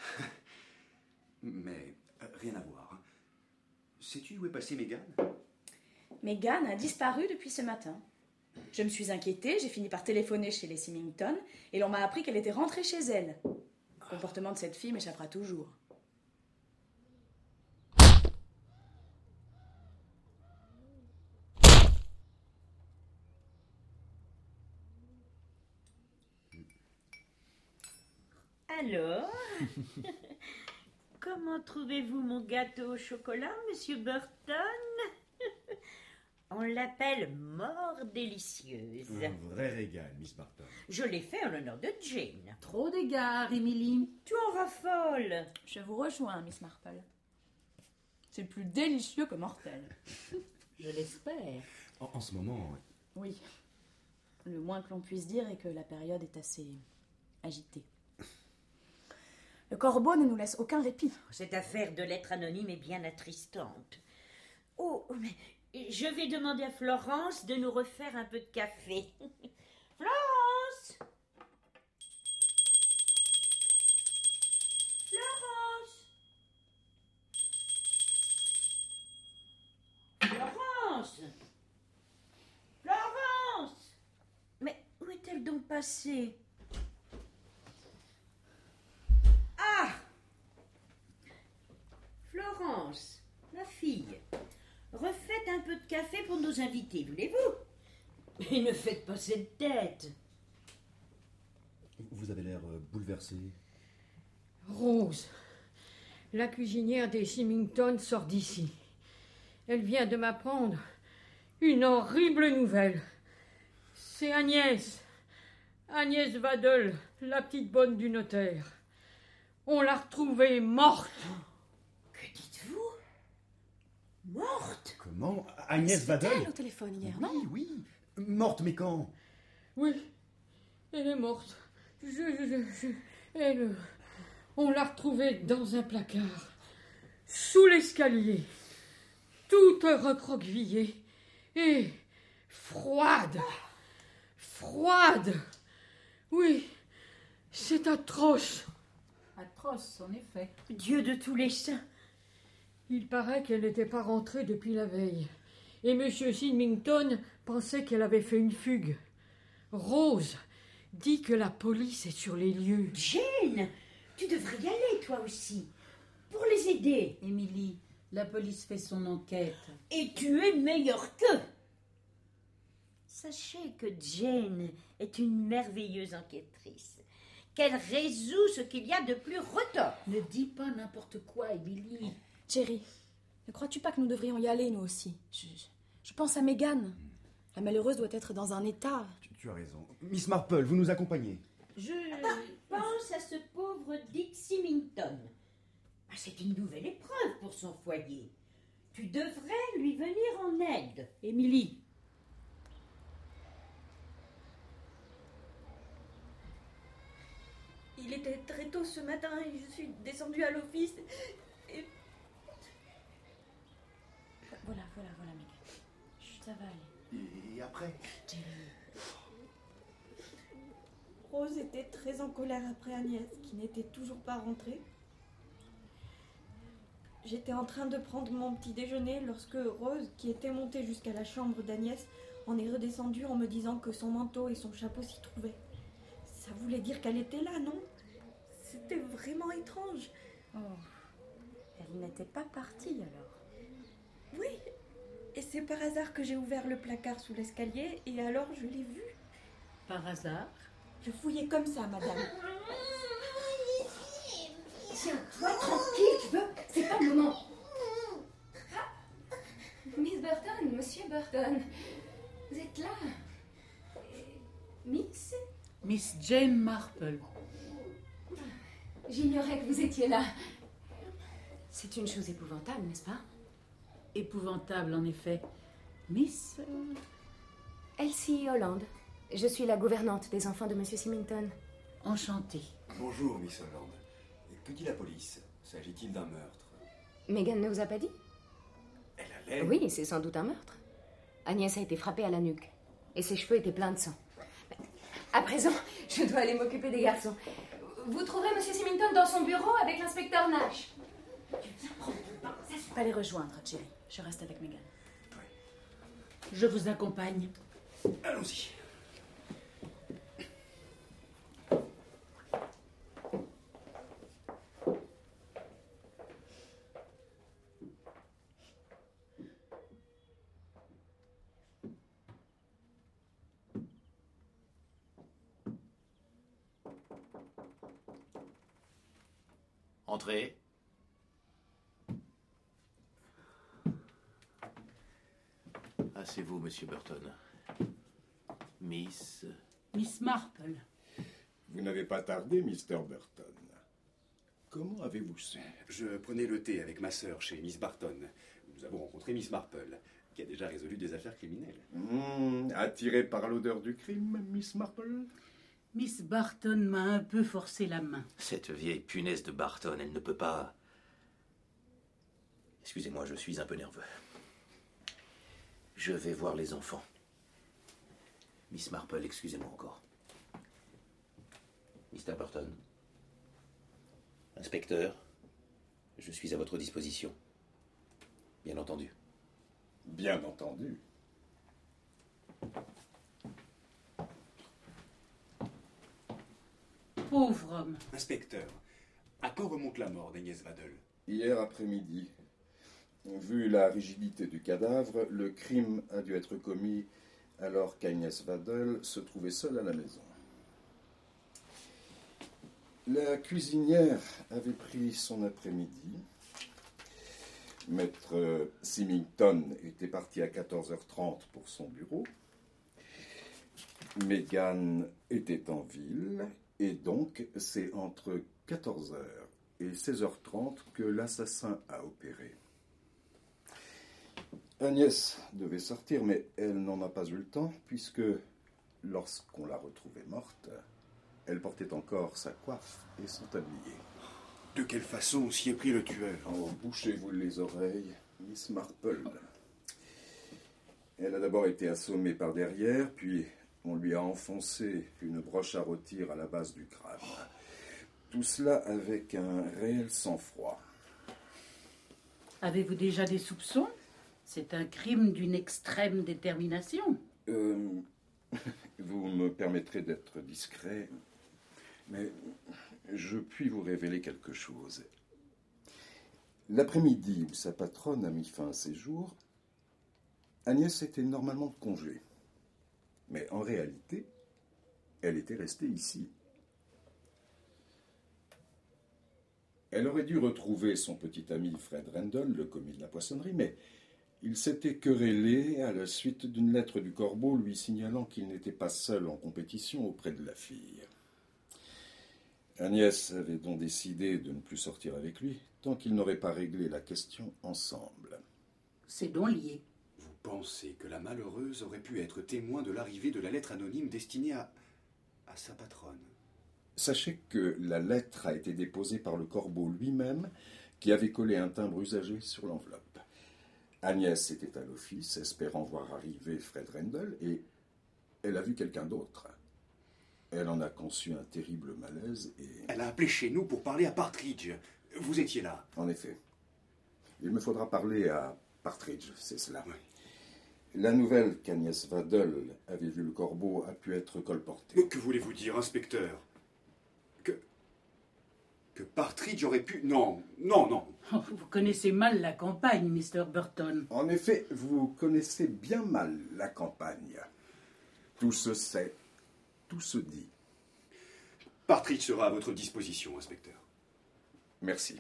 Mais rien à voir. Sais-tu où est passée Meghan? Meghan a disparu depuis ce matin. Je me suis inquiétée, j'ai fini par téléphoner chez les Symington, et l'on m'a appris qu'elle était rentrée chez elle. Le comportement de cette fille m'échappera toujours. Alors, comment trouvez-vous mon gâteau au chocolat, monsieur Burton? On l'appelle mort délicieuse. Un vrai régal, Miss Barton. Je l'ai fait en l'honneur de Jane. Trop d'égards, Emily. Tu en raffoles. Je vous rejoins, Miss Marple. C'est plus délicieux que mortel. Je l'espère. En ce moment... Oui. Le moins que l'on puisse dire est que la période est assez agitée. Le corbeau ne nous laisse aucun répit. Cette affaire de lettre anonyme est bien attristante. Oh, mais je vais demander à Florence de nous refaire un peu de café. Florence! Florence! Florence! Florence! Mais où est-elle donc passée? Ah! Florence, ma fille, refaites un peu de café pour nos invités, voulez-vous? Et ne faites pas cette tête. Vous avez l'air bouleversée. Rose, la cuisinière des Symington sort d'ici. Elle vient de m'apprendre une horrible nouvelle. C'est Agnès Waddle, la petite bonne du notaire. On l'a retrouvée morte. Que dites-vous? Morte? Comment? Agnès Waddle? Elle au téléphone hier, non? Oui. Morte, mais quand? Oui, elle est morte. On l'a retrouvée dans un placard, sous l'escalier, toute recroquevillée et froide. Froide. Oui, c'est atroce. Atroce, en effet. Dieu de tous les saints. Il paraît qu'elle n'était pas rentrée depuis la veille. Et M. Symington pensait qu'elle avait fait une fugue. Rose dit que la police est sur les lieux. Jane, tu devrais y aller, toi aussi, pour les aider. Émilie, la police fait son enquête. Et tu es meilleure qu'eux. Sachez que Jane est une merveilleuse enquêtrice, qu'elle résout ce qu'il y a de plus retors. Ne dis pas n'importe quoi, Émilie. Jerry, ne crois-tu pas que nous devrions y aller, nous aussi? Je pense à Meghan. La malheureuse doit être dans un état... Tu as raison. Miss Marple, vous nous accompagnez. Je pense à ce pauvre Dick Symington. C'est une nouvelle épreuve pour son foyer. Tu devrais lui venir en aide. Émilie. Il était très tôt ce matin et je suis descendue à l'office et... Voilà, Megan. Chut, ça va aller. Et après Jerry. Rose était très en colère après Agnès, qui n'était toujours pas rentrée. J'étais en train de prendre mon petit déjeuner lorsque Rose, qui était montée jusqu'à la chambre d'Agnès, en est redescendue en me disant que son manteau et son chapeau s'y trouvaient. Ça voulait dire qu'elle était là, non? C'était vraiment étrange. Oh, elle n'était pas partie alors. Oui, et c'est par hasard que j'ai ouvert le placard sous l'escalier et alors je l'ai vue. Par hasard? Je fouillais comme ça, madame. Tiens-toi tranquille, tu veux? C'est pas le moment. Miss Burton, Monsieur Burton, vous êtes là? Miss? Miss Jane Marple. J'ignorais que vous étiez là. C'est une chose épouvantable, n'est-ce pas? Épouvantable, en effet. Miss... Elsie Holland. Je suis la gouvernante des enfants de Monsieur Symington. Enchantée. Bonjour, Miss Holland. Que dit la police? S'agit-il d'un meurtre? Megan ne vous a pas dit? Elle allait... Oui, c'est sans doute un meurtre. Agnès a été frappée à la nuque. Et ses cheveux étaient pleins de sang. Mais à présent, je dois aller m'occuper des garçons. Vous trouverez Monsieur Symington dans son bureau avec l'inspecteur Nash. Tu viens prendre le pain, ça suffit. Pas les rejoindre, Jerry. Je reste avec Megan. Je vous accompagne. Allons-y. Entrez. Asseyez-vous, Monsieur Burton. Miss... Miss Marple. Vous n'avez pas tardé, Mr. Burton. Comment avez-vous su? Je prenais le thé avec ma sœur chez Miss Barton. Nous avons rencontré Miss Marple, qui a déjà résolu des affaires criminelles. Attirée par l'odeur du crime, Miss Marple? Miss Barton m'a un peu forcé la main. Cette vieille punaise de Barton, elle ne peut pas... Excusez-moi, je suis un peu nerveux. Je vais voir les enfants. Miss Marple, excusez-moi encore. Mr. Burton. Inspecteur, je suis à votre disposition. Bien entendu. Bien entendu. Pauvre homme. Inspecteur, à quand remonte la mort d'Agnès Vadel? Hier après-midi. Vu la rigidité du cadavre, le crime a dû être commis alors qu'Agnès Vadel se trouvait seule à la maison. La cuisinière avait pris son après-midi. Maître Symington était parti à 14h30 pour son bureau. Megan était en ville, et donc c'est entre 14h et 16h30 que l'assassin a opéré. Agnès devait sortir, mais elle n'en a pas eu le temps, puisque lorsqu'on l'a retrouvée morte, elle portait encore sa coiffe et son tablier. De quelle façon s'y est pris le tueur? Oh, bouchez-vous les oreilles, Miss Marple. Elle a d'abord été assommée par derrière, puis on lui a enfoncé une broche à rôtir à la base du crâne. Tout cela avec un réel sang-froid. Avez-vous déjà des soupçons? C'est un crime d'une extrême détermination. Vous me permettrez d'être discret, mais je puis vous révéler quelque chose. L'après-midi où sa patronne a mis fin à ses jours, Agnès était normalement de congé. Mais en réalité, elle était restée ici. Elle aurait dû retrouver son petit ami Fred Randall, le commis de la poissonnerie, mais il s'était querellé à la suite d'une lettre du corbeau lui signalant qu'il n'était pas seul en compétition auprès de la fille. Agnès avait donc décidé de ne plus sortir avec lui tant qu'ils n'auraient pas réglé la question ensemble. C'est donc lié. Vous pensez que la malheureuse aurait pu être témoin de l'arrivée de la lettre anonyme destinée à sa patronne? Sachez que la lettre a été déposée par le corbeau lui-même, qui avait collé un timbre usagé sur l'enveloppe. Agnès était à l'office, espérant voir arriver Fred Rendell, et elle a vu quelqu'un d'autre. Elle en a conçu un terrible malaise et... Elle a appelé chez nous pour parler à Partridge. Vous étiez là. En effet. Il me faudra parler à Partridge, c'est cela. Oui. La nouvelle qu'Agnès Vadel avait vu le corbeau a pu être colportée. Que voulez-vous dire, inspecteur? Que Partridge aurait pu... Non. Vous connaissez mal la campagne, Mr. Burton. En effet, vous connaissez bien mal la campagne. Tout se sait, tout se dit. Partridge sera à votre disposition, inspecteur. Merci.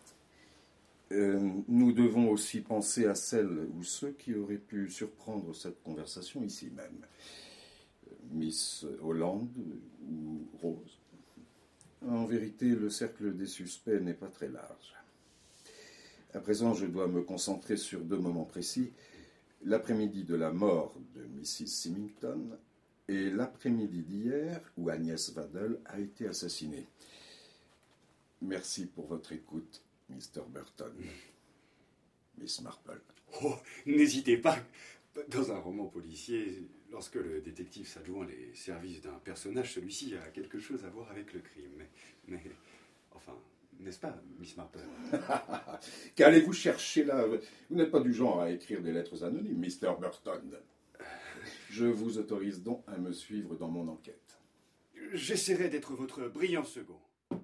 Nous devons aussi penser à celles ou ceux qui auraient pu surprendre cette conversation ici même. Miss Holland ou Rose. En vérité, le cercle des suspects n'est pas très large. À présent, je dois me concentrer sur 2 moments précis. L'après-midi de la mort de Mrs. Symington et l'après-midi d'hier où Agnès Vadel a été assassinée. Merci pour votre écoute, Mr. Burton. Miss Marple. Oh, n'hésitez pas. Dans un roman policier, lorsque le détective s'adjoint les services d'un personnage, celui-ci a quelque chose à voir avec le crime. Mais enfin, n'est-ce pas, Miss Marple? Qu'allez-vous chercher là? Vous n'êtes pas du genre à écrire des lettres anonymes, Mr. Burton. Je vous autorise donc à me suivre dans mon enquête. J'essaierai d'être votre brillant second.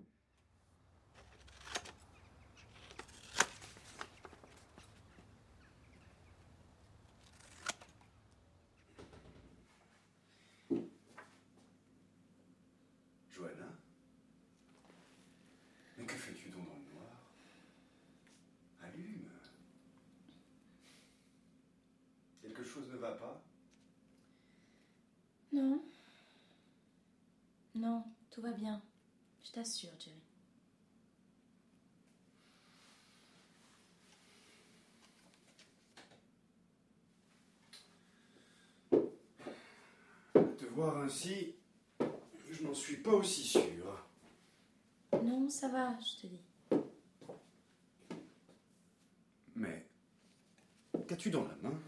Johanna? Mais que fais-tu donc dans le noir? Allume. Quelque chose ne va pas? Non. Non, tout va bien. Je t'assure, Jerry. Te voir ainsi, je n'en suis pas aussi sûr. Non, ça va, je te dis. Mais qu'as-tu dans la main?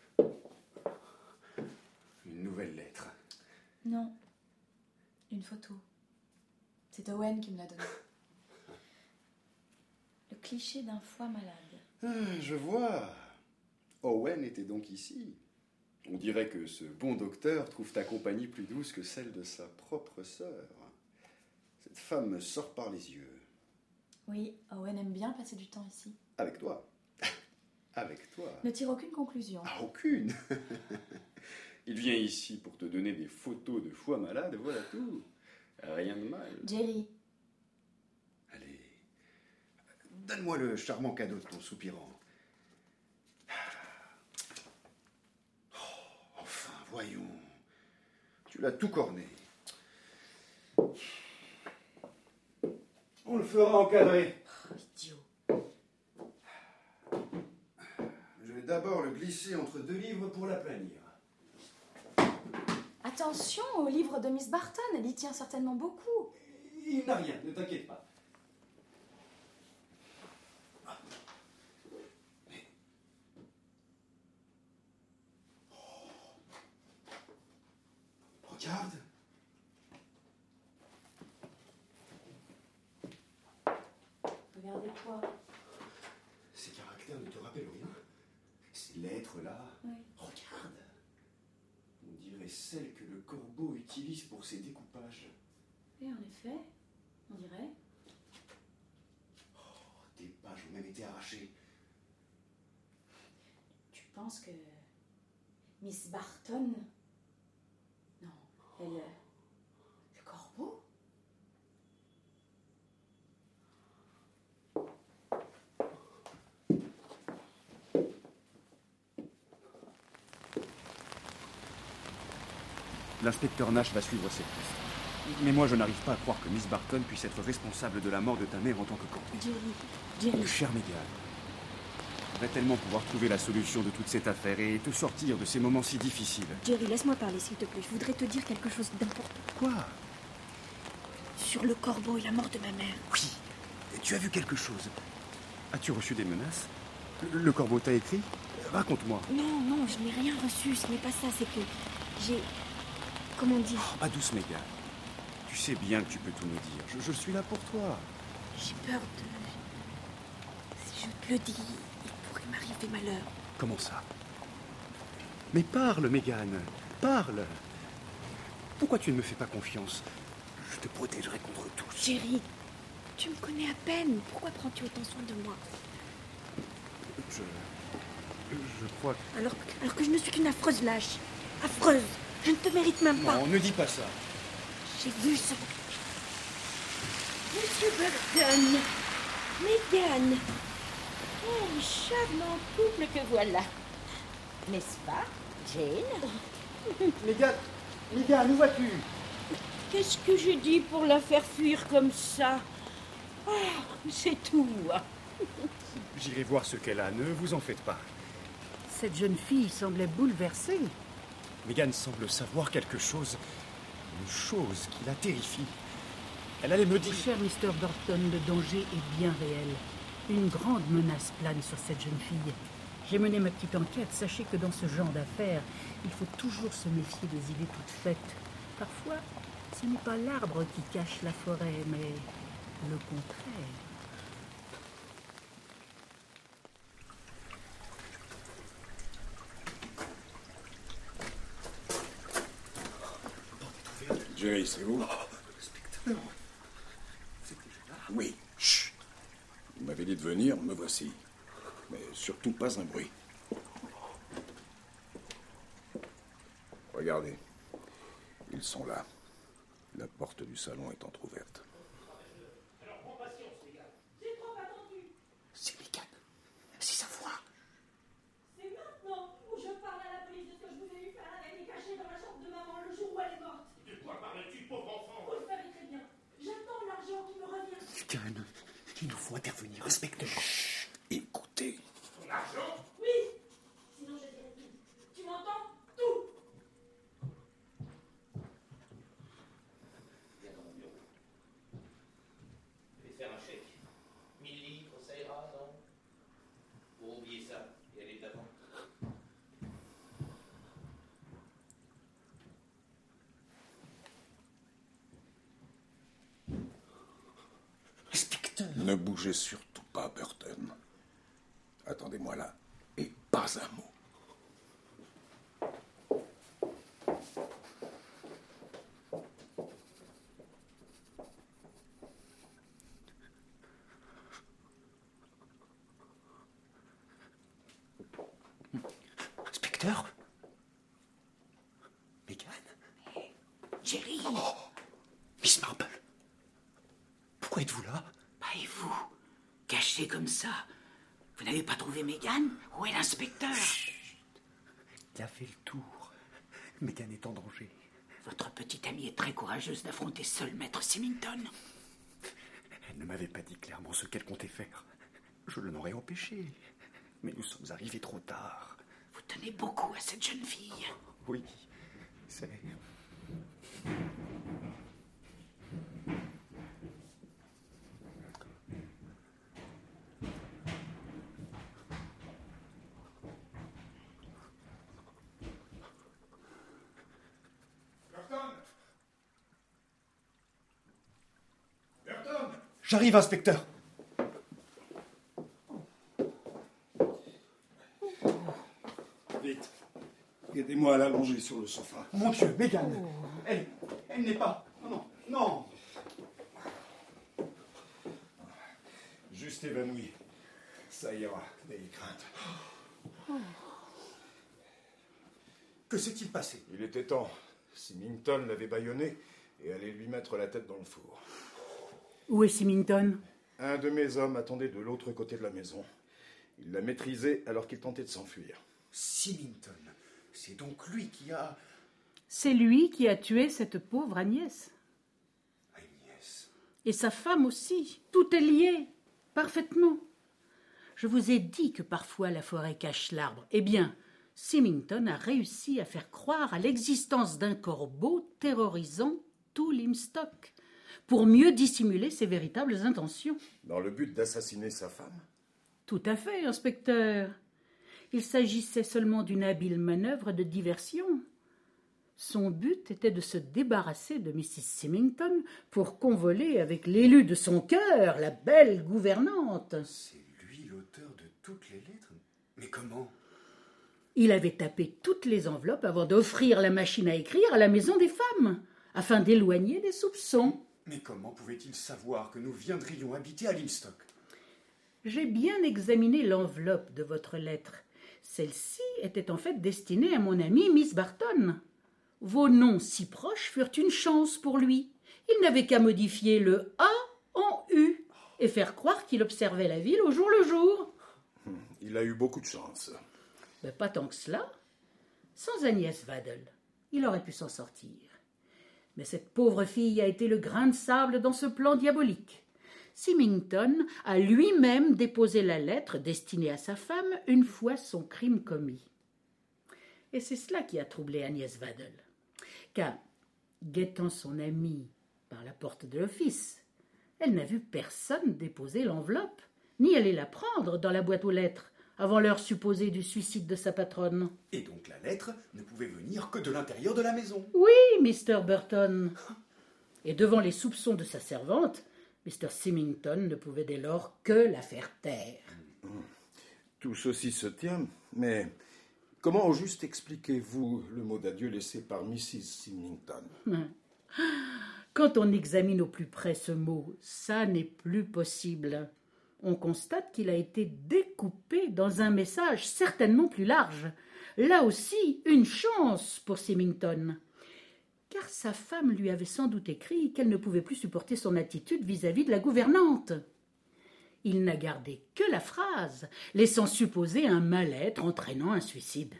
Une nouvelle lettre. Non. Une photo. C'est Owen qui me l'a donnée. Le cliché d'un foie malade. Je vois. Owen était donc ici. On dirait que ce bon docteur trouve ta compagnie plus douce que celle de sa propre sœur. Cette femme me sort par les yeux. Oui, Owen aime bien passer du temps ici. Avec toi. Avec toi. Ne tire aucune conclusion. Ah, aucune. Il vient ici pour te donner des photos de foie malade, voilà tout. Rien de mal. Jerry. Allez, donne-moi le charmant cadeau de ton soupirant. Oh, enfin, voyons. Tu l'as tout corné. On le fera encadrer. Oh, idiot. Je vais d'abord le glisser entre 2 livres pour l'aplanir. Attention au livre de Miss Barton, elle y tient certainement beaucoup. Il n'a rien, ne t'inquiète pas. Mais... Oh. Regarde. Regardez quoi? Ces caractères ne te rappellent rien? Ces lettres-là? Oui. Regarde. On dirait celles que le corbeau utilise pour ses découpages. Oui, en effet, on dirait. Oh, des pages ont même été arrachées. Tu penses que Miss Barton... Non, elle... Le corbeau? L'inspecteur Nash va suivre cette piste. Mais moi, je n'arrive pas à croire que Miss Barton puisse être responsable de la mort de ta mère en tant que corbeau. Jerry. Cher Megan, j'aimerais tellement pouvoir trouver la solution de toute cette affaire et te sortir de ces moments si difficiles. Jerry, laisse-moi parler, s'il te plaît. Je voudrais te dire quelque chose d'important. Quoi? sur le corbeau et la mort de ma mère. Oui. Et tu as vu quelque chose? As-tu reçu des menaces? Le corbeau t'a écrit? Raconte-moi. Non, je n'ai rien reçu. Ce n'est pas ça, c'est que j'ai... Comment dire? Oh, pas douce, Megan. Tu sais bien que tu peux tout nous dire. Je suis là pour toi. J'ai peur de... Si je te le dis, il pourrait m'arriver malheur. Comment ça? Mais parle, Megan. Parle. Pourquoi tu ne me fais pas confiance? Je te protégerai contre tous. Jerry, tu me connais à peine. Pourquoi prends-tu autant soin de moi? Je crois que... Alors que je ne suis qu'une affreuse lâche. Affreuse. Je ne te mérite même pas. Non, ne dis pas ça. J'ai vu ça. Monsieur Burton, Megan, quel charmant couple que voilà. N'est-ce pas, Jane? Megan, où vas-tu? Qu'est-ce que je dis pour la faire fuir comme ça? Ah, c'est tout. J'irai voir ce qu'elle a, ne vous en faites pas. Cette jeune fille semblait bouleversée. Megan semble savoir quelque chose. Une chose qui la terrifie. Elle allait me dire... Cher Mr. Burton, le danger est bien réel. Une grande menace plane sur cette jeune fille. J'ai mené ma petite enquête. Sachez que dans ce genre d'affaires, il faut toujours se méfier des idées toutes faites. Parfois, ce n'est pas l'arbre qui cache la forêt, mais le contraire. Jerry, c'est vous? L'inspecteur. C'était là. Oui. Chut. Vous m'avez dit de venir, me voici. Mais surtout pas un bruit. Regardez. Ils sont là. La porte du salon est entr'ouverte. Alors, prends patience, les gars. J'ai trop attendu. C'est Megan. C'est sa voix. C'est maintenant où je parle à la police de ce que je vous ai vu faire avec les cachets dans la chambre de maman le jour où elle est morte. De quoi parles-tu, pauvre enfant? Vous le savez très bien. J'attends l'argent qui me revient. Megan, il nous faut intervenir, inspecteur. Chut. Écoutez. Ton argent? Oui. Sinon, je dirai tout. Tu m'entends? Tout. Viens dans mon bureau. Je vais faire un chèque. 1000 livres, ça ira, non? Pour oublier ça et aller de l'avant. Inspecteur. Ne bougez surtout pas, Burton. Attendez-moi là. Et pas un mot. Inspecteur. Megan. Jerry. Miss Marple. Pourquoi êtes-vous là? Et vous, caché comme ça, vous n'avez pas trouvé Megan? Où est l'inspecteur? Il a fait le tour. Megan est en danger. Votre petite amie est très courageuse d'affronter seule Maître Symington. Elle ne m'avait pas dit clairement ce qu'elle comptait faire. Je l'en aurais empêché. Mais nous sommes arrivés trop tard. Vous tenez beaucoup à cette jeune fille. Oui, c'est... J'arrive, inspecteur. Vite. Aidez-moi à l'allonger sur le sofa. Mon Dieu, Megan. Elle n'est pas... Non. Juste évanoui. Ça ira, n'ayez crainte. Que s'est-il passé? Il était temps. Symington l'avait bâillonné et allait lui mettre la tête dans le four. Où est Symington? Un de mes hommes attendait de l'autre côté de la maison. Il l'a maîtrisé alors qu'il tentait de s'enfuir. Symington. C'est donc lui qui a... C'est lui qui a tué cette pauvre Agnès. Agnès. Et sa femme aussi. Tout est lié. Parfaitement. Je vous ai dit que parfois la forêt cache l'arbre. Eh bien, Symington a réussi à faire croire à l'existence d'un corbeau terrorisant tout Limstock. pour mieux dissimuler ses véritables intentions. Dans le but d'assassiner sa femme? Tout à fait, inspecteur. Il s'agissait seulement d'une habile manœuvre de diversion. Son but était de se débarrasser de Mrs. Symington pour convoler avec l'élu de son cœur, la belle gouvernante. C'est lui l'auteur de toutes les lettres? Mais comment? Il avait tapé toutes les enveloppes avant d'offrir la machine à écrire à la maison des femmes, afin d'éloigner les soupçons. Mais comment pouvait-il savoir que nous viendrions habiter à Limstock? J'ai bien examiné l'enveloppe de votre lettre. Celle-ci était en fait destinée à mon amie Miss Barton. Vos noms si proches furent une chance pour lui. Il n'avait qu'à modifier le A en U et faire croire qu'il observait la ville au jour le jour. Il a eu beaucoup de chance. Mais pas tant que cela. Sans Agnès Waddell, il aurait pu s'en sortir. Mais cette pauvre fille a été le grain de sable dans ce plan diabolique. Symington a lui-même déposé la lettre destinée à sa femme une fois son crime commis. Et c'est cela qui a troublé Agnès Waddell. Car, guettant son amie par la porte de l'office, elle n'a vu personne déposer l'enveloppe, ni aller la prendre dans la boîte aux lettres, avant l'heure supposée du suicide de sa patronne. Et donc la lettre ne pouvait venir que de l'intérieur de la maison. Oui, Mr. Burton. Et devant les soupçons de sa servante, Mr. Symington ne pouvait dès lors que la faire taire. Tout ceci se tient, mais comment au juste expliquez-vous le mot d'adieu laissé par Mrs. Symington? Quand on examine au plus près ce mot, ça n'est plus possible. On constate qu'il a été découpé dans un message certainement plus large. Là aussi, une chance pour Symington. Car sa femme lui avait sans doute écrit qu'elle ne pouvait plus supporter son attitude vis-à-vis de la gouvernante. Il n'a gardé que la phrase, laissant supposer un mal-être entraînant un suicide.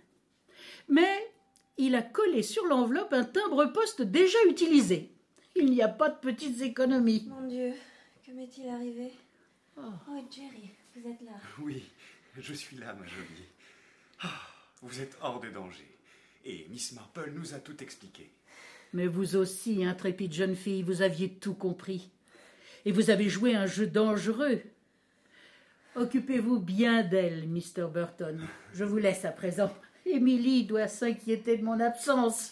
Mais il a collé sur l'enveloppe un timbre-poste déjà utilisé. Il n'y a pas de petites économies. Mon Dieu, que m'est-il arrivé? Oh, Jerry, vous êtes là. Oui, je suis là, ma jolie. Ah, vous êtes hors de danger. Et Miss Marple nous a tout expliqué. Mais vous aussi, intrépide jeune fille, vous aviez tout compris. Et vous avez joué un jeu dangereux. Occupez-vous bien d'elle, Mr. Burton. Je vous laisse à présent. Emily doit s'inquiéter de mon absence.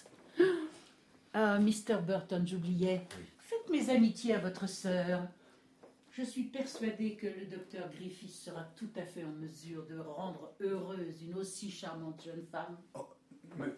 Ah, Mr. Burton, j'oubliais. Faites mes amitiés à votre sœur. Je suis persuadée que le docteur Griffith sera tout à fait en mesure de rendre heureuse une aussi charmante jeune femme. Oh, mais...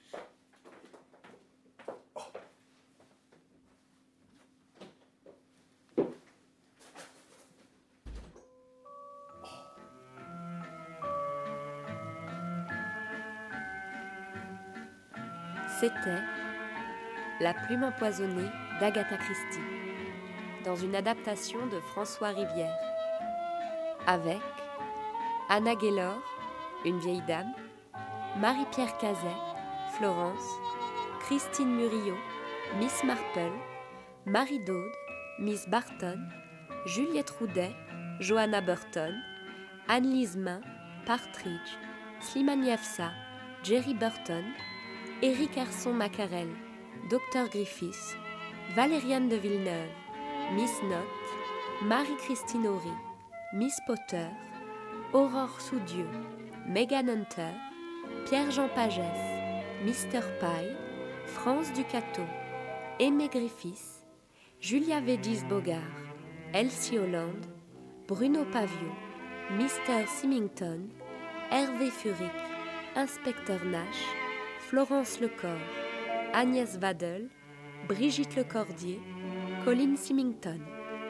C'était La plume empoisonnée d'Agatha Christie, dans une adaptation de François Rivière, avec Anna Gaylor, une vieille dame, Marie-Pierre Cazet, Florence, Christine Murillo, Miss Marple, Marie Dode, Miss Barton, Juliette Roudet, Johanna Burton, Anne-Lise Main, Partridge, Slimane Yafsa, Jerry Burton, Éric Arson-Macarel, Dr Griffiths, Valériane de Villeneuve, Miss Note, Marie-Christine Horry, Miss Potter, Aurore Soudieu, Megan Hunter, Pierre-Jean Pagès, Mr Pye, France Ducato, Aimé Griffiths, Julia Védis-Bogart, Elsie Holland, Bruno Pavio, Mr Symington, Hervé Furic, Inspecteur Nash, Florence Lecor, Agnès Waddell, Brigitte Lecordier, Colin Symington.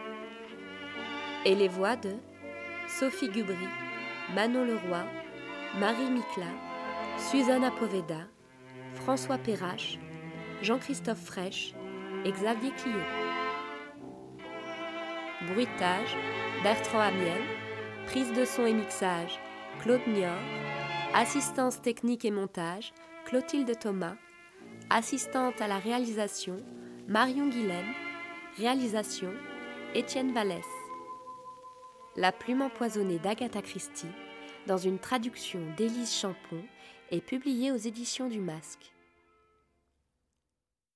Et les voix de Sophie Gubry, Manon Leroy, Marie Micla, Susanna Poveda, François Perrache, Jean-Christophe Fraîche et Xavier Clio. Bruitage, Bertrand Amiel. Prise de son et mixage, Claude Niort. Assistance technique et montage, Clotilde Thomas. Assistante à la réalisation, Marion Guilhem. Réalisation, Étienne Vallès. La plume empoisonnée d'Agatha Christie, dans une traduction d'Élise Champon, est publiée aux éditions du Masque.